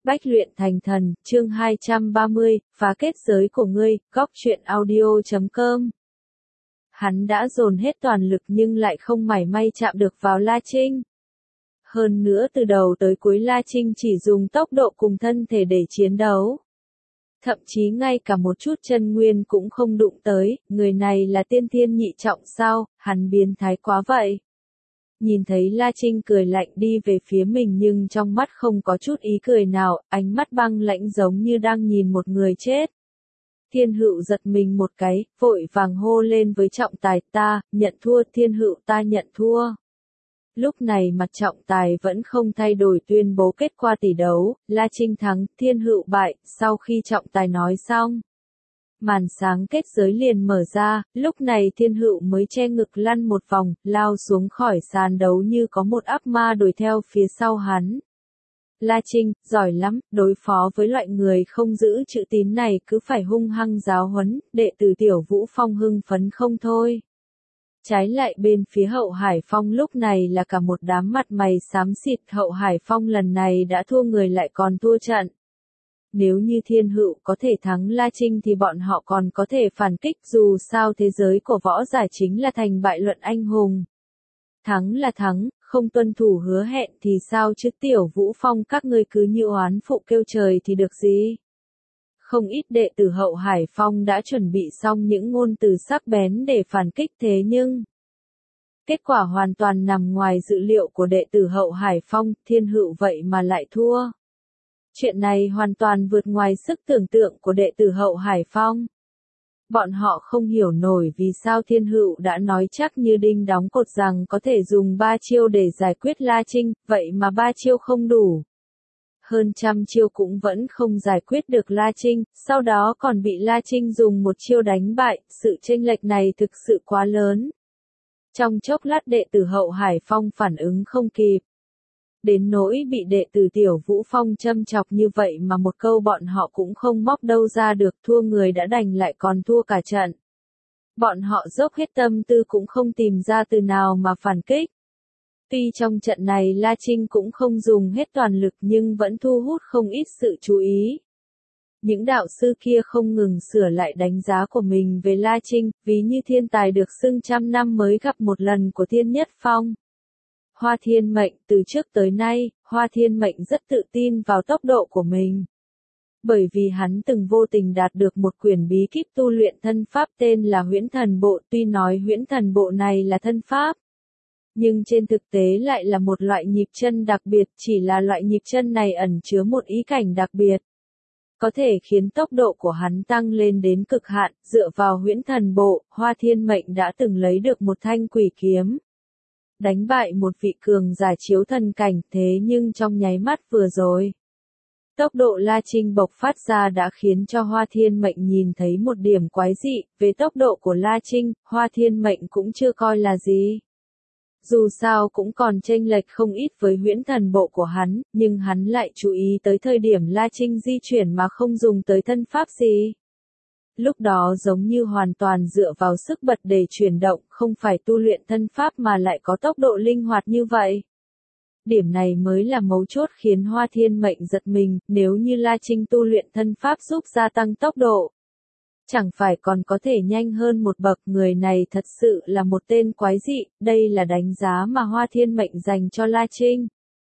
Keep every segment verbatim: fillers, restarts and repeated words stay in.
Bách luyện thành thần, chương hai trăm ba mươi, phá kết giới của ngươi, góc truyện audio chấm com. Hắn đã dồn hết toàn lực nhưng lại không mảy may chạm được vào La Trinh. Hơn nữa từ đầu tới cuối La Trinh chỉ dùng tốc độ cùng thân thể để chiến đấu. Thậm chí ngay cả một chút chân nguyên cũng không đụng tới, người này là tiên thiên nhị trọng sao, hắn biến thái quá vậy. Nhìn thấy La Trinh cười lạnh đi về phía mình nhưng trong mắt không có chút ý cười nào, ánh mắt băng lãnh giống như đang nhìn một người chết. Thiên Hựu giật mình một cái, vội vàng hô lên với trọng tài, ta, nhận thua. Thiên Hựu, ta nhận thua. Lúc này mặt trọng tài vẫn không thay đổi tuyên bố kết quả tỷ đấu, La Trinh thắng, Thiên Hựu bại. Sau khi trọng tài nói xong, màn sáng kết giới liền mở ra, lúc này Thiên Hựu mới che ngực lăn một vòng, lao xuống khỏi sàn đấu như có một ác ma đuổi theo phía sau hắn. La Trinh, giỏi lắm, đối phó với loại người không giữ chữ tín này cứ phải hung hăng giáo huấn, đệ tử Tiểu Vũ Phong hưng phấn không thôi. Trái lại bên phía Hậu Hải Phong lúc này là cả một đám mặt mày xám xịt. Hậu Hải Phong lần này đã thua người lại còn thua trận. Nếu như Thiên Hựu có thể thắng La Trinh thì bọn họ còn có thể phản kích, dù sao thế giới của võ giả chính là thành bại luận anh hùng. Thắng là thắng, không tuân thủ hứa hẹn thì sao chứ. Tiểu Vũ Phong các ngươi cứ như oán phụ kêu trời thì được gì. Không ít đệ tử Hậu Hải Phong đã chuẩn bị xong những ngôn từ sắc bén để phản kích, thế nhưng kết quả hoàn toàn nằm ngoài dự liệu của đệ tử Hậu Hải Phong. Thiên Hựu vậy mà lại thua. Chuyện này hoàn toàn vượt ngoài sức tưởng tượng của đệ tử Hậu Hải Phong. Bọn họ không hiểu nổi vì sao Thiên Hựu đã nói chắc như đinh đóng cột rằng có thể dùng ba chiêu để giải quyết La Trinh, vậy mà ba chiêu không đủ. Hơn trăm chiêu cũng vẫn không giải quyết được La Trinh, sau đó còn bị La Trinh dùng một chiêu đánh bại, sự chênh lệch này thực sự quá lớn. Trong chốc lát đệ tử Hậu Hải Phong phản ứng không kịp. Đến nỗi bị đệ tử Tiểu Vũ Phong châm chọc như vậy mà một câu bọn họ cũng không móc đâu ra được, thua người đã đành lại còn thua cả trận. Bọn họ dốc hết tâm tư cũng không tìm ra từ nào mà phản kích. Tuy trong trận này La Trinh cũng không dùng hết toàn lực nhưng vẫn thu hút không ít sự chú ý. Những đạo sư kia không ngừng sửa lại đánh giá của mình về La Trinh, ví như thiên tài được xưng trăm năm mới gặp một lần của Thiên Nhất Phong. Hoa Thiên Mệnh, từ trước tới nay, Hoa Thiên Mệnh rất tự tin vào tốc độ của mình. Bởi vì hắn từng vô tình đạt được một quyển bí kíp tu luyện thân pháp tên là Huyễn Thần Bộ, tuy nói Huyễn Thần Bộ này là thân pháp, nhưng trên thực tế lại là một loại nhịp chân đặc biệt, chỉ là loại nhịp chân này ẩn chứa một ý cảnh đặc biệt. Có thể khiến tốc độ của hắn tăng lên đến cực hạn, dựa vào Huyễn Thần Bộ, Hoa Thiên Mệnh đã từng lấy được một thanh quỷ kiếm. Đánh bại một vị cường giả chiếu thần cảnh, thế nhưng trong nháy mắt vừa rồi, tốc độ La Trinh bộc phát ra đã khiến cho Hoa Thiên Mệnh nhìn thấy một điểm quái dị. Về tốc độ của La Trinh, Hoa Thiên Mệnh cũng chưa coi là gì. Dù sao cũng còn chênh lệch không ít với Huyễn Thần Bộ của hắn, nhưng hắn lại chú ý tới thời điểm La Trinh di chuyển mà không dùng tới thân pháp gì. Lúc đó giống như hoàn toàn dựa vào sức bật để chuyển động, không phải tu luyện thân pháp mà lại có tốc độ linh hoạt như vậy. Điểm này mới là mấu chốt khiến Hoa Thiên Mệnh giật mình, nếu như La Trinh tu luyện thân pháp giúp gia tăng tốc độ, chẳng phải còn có thể nhanh hơn một bậc. Người này thật sự là một tên quái dị, đây là đánh giá mà Hoa Thiên Mệnh dành cho La Trinh.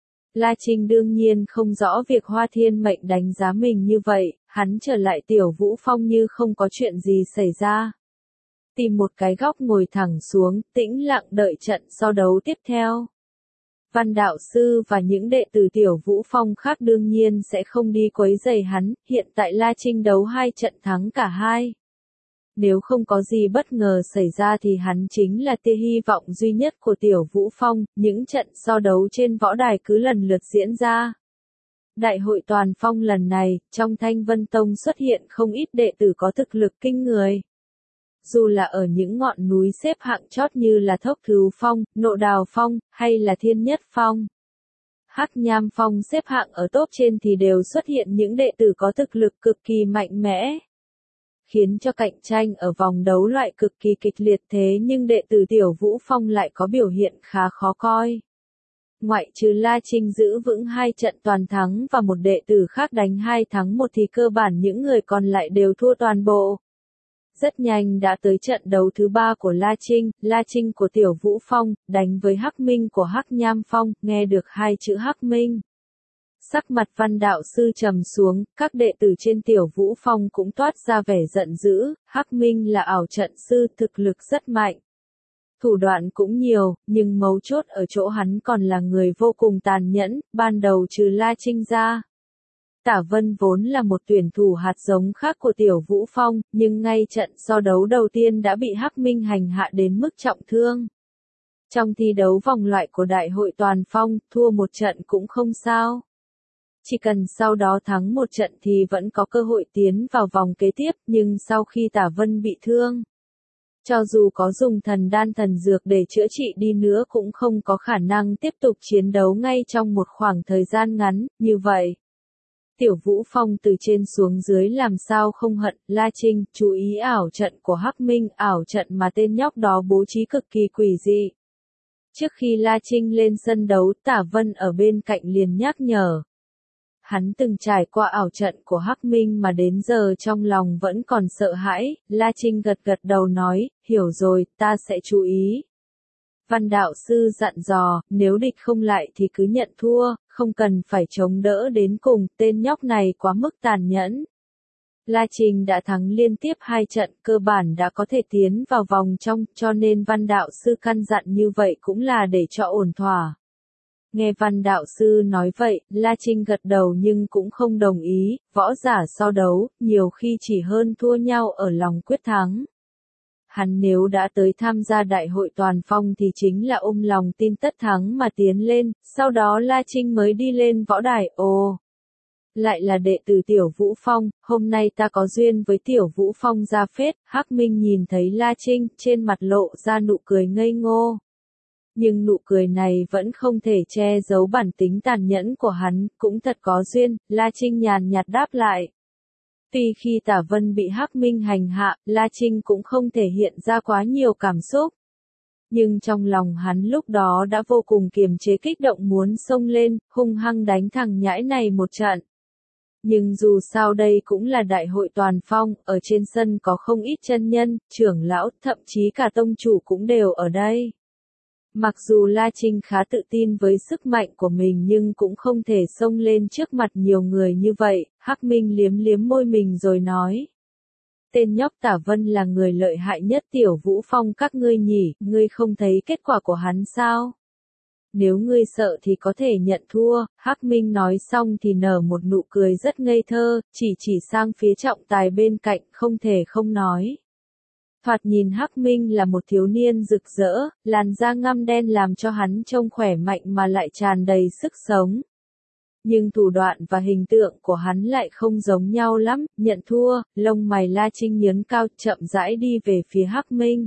La Trinh đương nhiên không rõ việc Hoa Thiên Mệnh đánh giá mình như vậy, hắn trở lại Tiểu Vũ Phong như không có chuyện gì xảy ra. Tìm một cái góc ngồi thẳng xuống, tĩnh lặng đợi trận so đấu tiếp theo. Văn đạo sư và những đệ tử Tiểu Vũ Phong khác đương nhiên sẽ không đi quấy rầy hắn, hiện tại La Trinh đấu hai trận thắng cả hai. Nếu không có gì bất ngờ xảy ra thì hắn chính là tia hy vọng duy nhất của Tiểu Vũ Phong, những trận so đấu trên võ đài cứ lần lượt diễn ra. Đại hội toàn phong lần này, trong Thanh Vân Tông xuất hiện không ít đệ tử có thực lực kinh người. Dù là ở những ngọn núi xếp hạng chót như là Thốc Thứu Phong, Nộ Đào Phong, hay là Thiên Nhất Phong, Hắc Nham Phong xếp hạng ở top trên thì đều xuất hiện những đệ tử có thực lực cực kỳ mạnh mẽ, khiến cho cạnh tranh ở vòng đấu loại cực kỳ kịch liệt. Thế nhưng đệ tử Tiểu Vũ Phong lại có biểu hiện khá khó coi. ngoại trừ La Trinh giữ vững hai trận toàn thắng và một đệ tử khác đánh hai thắng một thì cơ bản những người còn lại đều thua toàn bộ. Rất nhanh đã tới trận đấu thứ ba của La Trinh, La Trinh của Tiểu Vũ Phong, đánh với Hắc Minh của Hắc Nham Phong, nghe được hai chữ Hắc Minh. Sắc mặt Văn đạo sư trầm xuống, các đệ tử trên Tiểu Vũ Phong cũng toát ra vẻ giận dữ, Hắc Minh là ảo trận sư, thực lực rất mạnh. Thủ đoạn cũng nhiều, nhưng mấu chốt ở chỗ hắn còn là người vô cùng tàn nhẫn, ban đầu trừ La Trinh ra. Tả Vân vốn là một tuyển thủ hạt giống khác của Tiểu Vũ Phong, nhưng ngay trận so đấu đầu tiên đã bị Hắc Minh hành hạ đến mức trọng thương. Trong thi đấu vòng loại của Đại hội Toàn Phong, thua một trận cũng không sao. Chỉ cần sau đó thắng một trận thì vẫn có cơ hội tiến vào vòng kế tiếp, nhưng sau khi Tả Vân bị thương, cho dù có dùng thần đan thần dược để chữa trị đi nữa cũng không có khả năng tiếp tục chiến đấu ngay trong một khoảng thời gian ngắn, như vậy. Tiểu Vũ Phong từ trên xuống dưới làm sao không hận, La Trinh, chú ý ảo trận của Hắc Minh, ảo trận mà tên nhóc đó bố trí cực kỳ quỷ dị. Trước khi La Trinh lên sân đấu, Tả Vân ở bên cạnh liền nhắc nhở. Hắn từng trải qua ảo trận của Hắc Minh mà đến giờ trong lòng vẫn còn sợ hãi, La Trinh gật gật đầu nói, hiểu rồi, ta sẽ chú ý. Văn đạo sư dặn dò, nếu địch không lại thì cứ nhận thua, không cần phải chống đỡ đến cùng, tên nhóc này quá mức tàn nhẫn. La Trinh đã thắng liên tiếp hai trận, cơ bản đã có thể tiến vào vòng trong, cho nên văn đạo sư căn dặn như vậy cũng là để cho ổn thỏa. Nghe văn đạo sư nói vậy, La Trinh gật đầu nhưng cũng không đồng ý, võ giả so đấu, nhiều khi chỉ hơn thua nhau ở lòng quyết thắng. Hắn nếu đã tới tham gia đại hội toàn phong thì chính là ôm lòng tin tất thắng mà tiến lên, sau đó La Trinh mới đi lên võ đài, ồ. Lại là đệ tử Tiểu Vũ Phong, hôm nay ta có duyên với Tiểu Vũ Phong ra phết, Hắc Minh nhìn thấy La Trinh, trên mặt lộ ra nụ cười ngây ngô. Nhưng nụ cười này vẫn không thể che giấu bản tính tàn nhẫn của hắn, cũng thật có duyên, La Trinh nhàn nhạt đáp lại. Tuy khi Tả Vân bị Hắc Minh hành hạ, La Trinh cũng không thể hiện ra quá nhiều cảm xúc. Nhưng trong lòng hắn lúc đó đã vô cùng kiềm chế kích động muốn xông lên, hung hăng đánh thằng nhãi này một trận. Nhưng dù sao đây cũng là đại hội toàn phong, ở trên sân có không ít chân nhân, trưởng lão, thậm chí cả tông chủ cũng đều ở đây. Mặc dù La Trinh khá tự tin với sức mạnh của mình nhưng cũng không thể xông lên trước mặt nhiều người như vậy, Hắc Minh liếm liếm môi mình rồi nói. Tên nhóc Tả Vân là người lợi hại nhất Tiểu Vũ Phong các ngươi nhỉ, ngươi không thấy kết quả của hắn sao? Nếu ngươi sợ thì có thể nhận thua, Hắc Minh nói xong thì nở một nụ cười rất ngây thơ, chỉ chỉ sang phía trọng tài bên cạnh không thể không nói. Thoạt nhìn Hắc Minh là một thiếu niên rực rỡ, làn da ngăm đen làm cho hắn trông khỏe mạnh mà lại tràn đầy sức sống. Nhưng thủ đoạn và hình tượng của hắn lại không giống nhau lắm, nhận thua, lông mày La Trinh nhướng cao chậm rãi đi về phía Hắc Minh.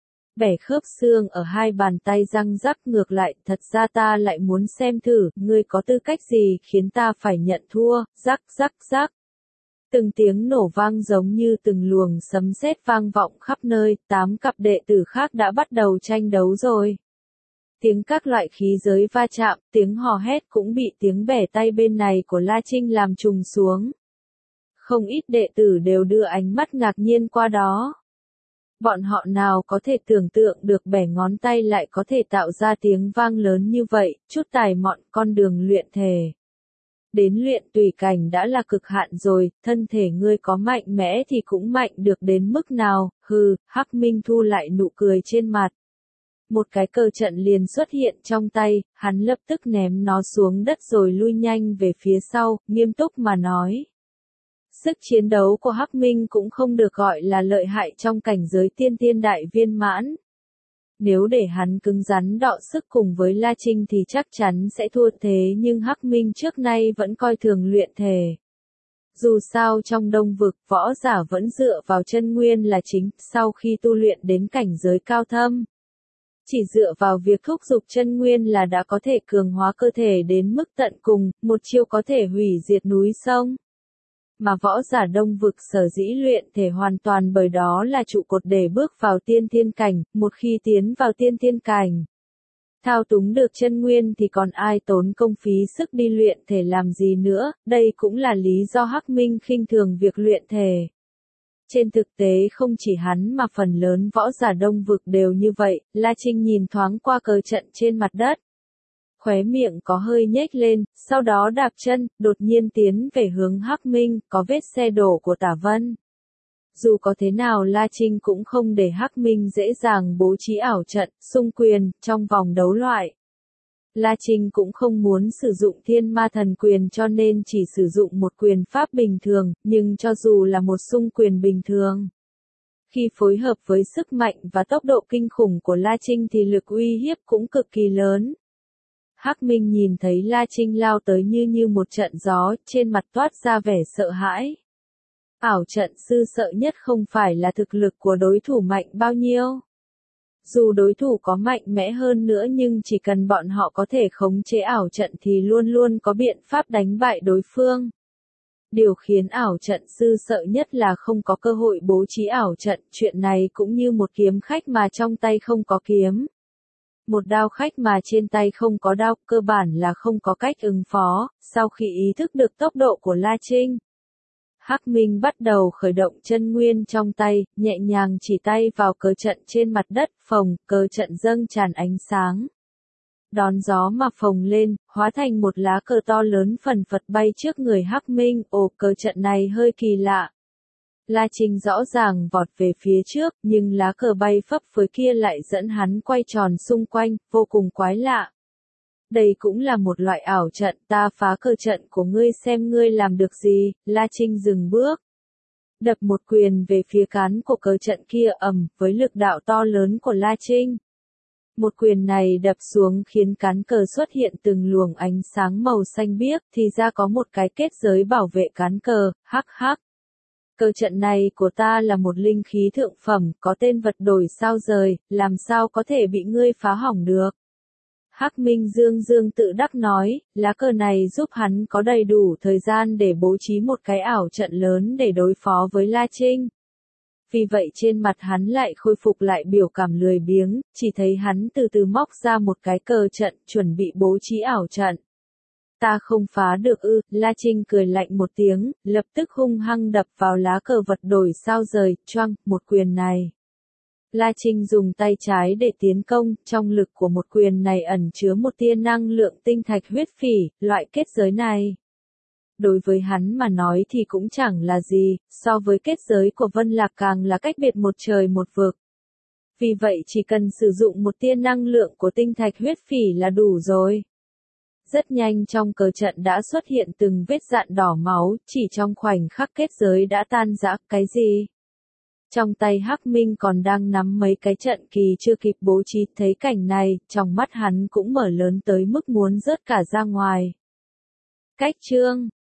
Bẻ khớp xương ở hai bàn tay răng rắc ngược lại, thật ra ta lại muốn xem thử, ngươi có tư cách gì khiến ta phải nhận thua, rắc rắc rắc. Từng tiếng nổ vang giống như từng luồng sấm sét vang vọng khắp nơi, tám cặp đệ tử khác đã bắt đầu tranh đấu rồi. Tiếng các loại khí giới va chạm, tiếng hò hét cũng bị tiếng bẻ tay bên này của La Trinh làm trùng xuống. Không ít đệ tử đều đưa ánh mắt ngạc nhiên qua đó. Bọn họ nào có thể tưởng tượng được bẻ ngón tay lại có thể tạo ra tiếng vang lớn như vậy, chút tài mọn con đường luyện thể. Đến luyện tùy cảnh đã là cực hạn rồi, thân thể ngươi có mạnh mẽ thì cũng mạnh được đến mức nào, hừ, Hắc Minh thu lại nụ cười trên mặt. Một cái cờ trận liền xuất hiện trong tay, hắn lập tức ném nó xuống đất rồi lui nhanh về phía sau, nghiêm túc mà nói. Sức chiến đấu của Hắc Minh cũng không được gọi là lợi hại trong cảnh giới tiên tiên đại viên mãn. Nếu để hắn cứng rắn đọ sức cùng với La Trinh thì chắc chắn sẽ thua thế nhưng Hắc Minh trước nay vẫn coi thường luyện thể. Dù sao trong Đông Vực võ giả vẫn dựa vào chân nguyên là chính, sau khi tu luyện đến cảnh giới cao thâm. Chỉ dựa vào việc thúc giục chân nguyên là đã có thể cường hóa cơ thể đến mức tận cùng, một chiêu có thể hủy diệt núi sông. Mà võ giả Đông Vực sở dĩ luyện thể hoàn toàn bởi đó là trụ cột để bước vào tiên thiên cảnh, một khi tiến vào tiên thiên cảnh. Thao túng được chân nguyên thì còn ai tốn công phí sức đi luyện thể làm gì nữa, đây cũng là lý do Hắc Minh khinh thường việc luyện thể. Trên thực tế không chỉ hắn mà phần lớn võ giả Đông Vực đều như vậy, La Trinh nhìn thoáng qua cờ trận trên mặt đất. Khóe miệng có hơi nhếch lên, sau đó đạp chân, đột nhiên tiến về hướng Hắc Minh, có vết xe đổ của Tả Vân. Dù có thế nào La Trinh cũng không để Hắc Minh dễ dàng bố trí ảo trận, xung quyền, trong vòng đấu loại. La Trinh cũng không muốn sử dụng thiên ma thần quyền cho nên chỉ sử dụng một quyền pháp bình thường, nhưng cho dù là một xung quyền bình thường. Khi phối hợp với sức mạnh và tốc độ kinh khủng của La Trinh thì lực uy hiếp cũng cực kỳ lớn. Hắc Minh nhìn thấy La Trinh lao tới như như một trận gió, trên mặt toát ra vẻ sợ hãi. Ảo trận sư sợ nhất không phải là thực lực của đối thủ mạnh bao nhiêu. Dù đối thủ có mạnh mẽ hơn nữa nhưng chỉ cần bọn họ có thể khống chế ảo trận thì luôn luôn có biện pháp đánh bại đối phương. Điều khiến ảo trận sư sợ nhất là không có cơ hội bố trí ảo trận, chuyện này cũng như một kiếm khách mà trong tay không có kiếm. Một đao khách mà trên tay không có đao, cơ bản là không có cách ứng phó. Sau khi ý thức được tốc độ của La Trinh, Hắc Minh bắt đầu khởi động chân nguyên trong tay, nhẹ nhàng chỉ tay vào cờ trận trên mặt đất, phồng, cờ trận dâng tràn ánh sáng. Đón gió mà phồng lên, hóa thành một lá cờ to lớn phần phật bay trước người Hắc Minh, ồ cờ trận này hơi kỳ lạ. La Trinh rõ ràng vọt về phía trước, nhưng lá cờ bay phấp phới kia lại dẫn hắn quay tròn xung quanh, vô cùng quái lạ. Đây cũng là một loại ảo trận, ta phá cờ trận của ngươi xem ngươi làm được gì. La Trinh dừng bước, đập một quyền về phía cán của cờ trận kia ầm, với lực đạo to lớn của La Trinh. Một quyền này đập xuống khiến cán cờ xuất hiện từng luồng ánh sáng màu xanh biếc, thì ra có một cái kết giới bảo vệ cán cờ, hắc hắc. Cờ trận này của ta là một linh khí thượng phẩm, có tên vật đổi sao rời, làm sao có thể bị ngươi phá hỏng được. Hắc Minh dương dương tự đắc nói, lá cờ này giúp hắn có đầy đủ thời gian để bố trí một cái ảo trận lớn để đối phó với La Trinh. Vì vậy trên mặt hắn lại khôi phục lại biểu cảm lười biếng, chỉ thấy hắn từ từ móc ra một cái cờ trận, chuẩn bị bố trí ảo trận. Ta không phá được ư, La Trinh cười lạnh một tiếng, lập tức hung hăng đập vào lá cờ vật đổi sao rời, choang, một quyền này. La Trinh dùng tay trái để tiến công, trong lực của một quyền này ẩn chứa một tia năng lượng tinh thạch huyết phỉ, loại kết giới này. Đối với hắn mà nói thì cũng chẳng là gì, so với kết giới của Vân Lạc càng là cách biệt một trời một vực. Vì vậy chỉ cần sử dụng một tia năng lượng của tinh thạch huyết phỉ là đủ rồi. Rất nhanh trong cờ trận đã xuất hiện từng vết dạn đỏ máu, chỉ trong khoảnh khắc kết giới đã tan rã, cái gì? Trong tay Hắc Minh còn đang nắm mấy cái trận kỳ chưa kịp bố trí, thấy cảnh này, trong mắt hắn cũng mở lớn tới mức muốn rớt cả ra ngoài. Cách chương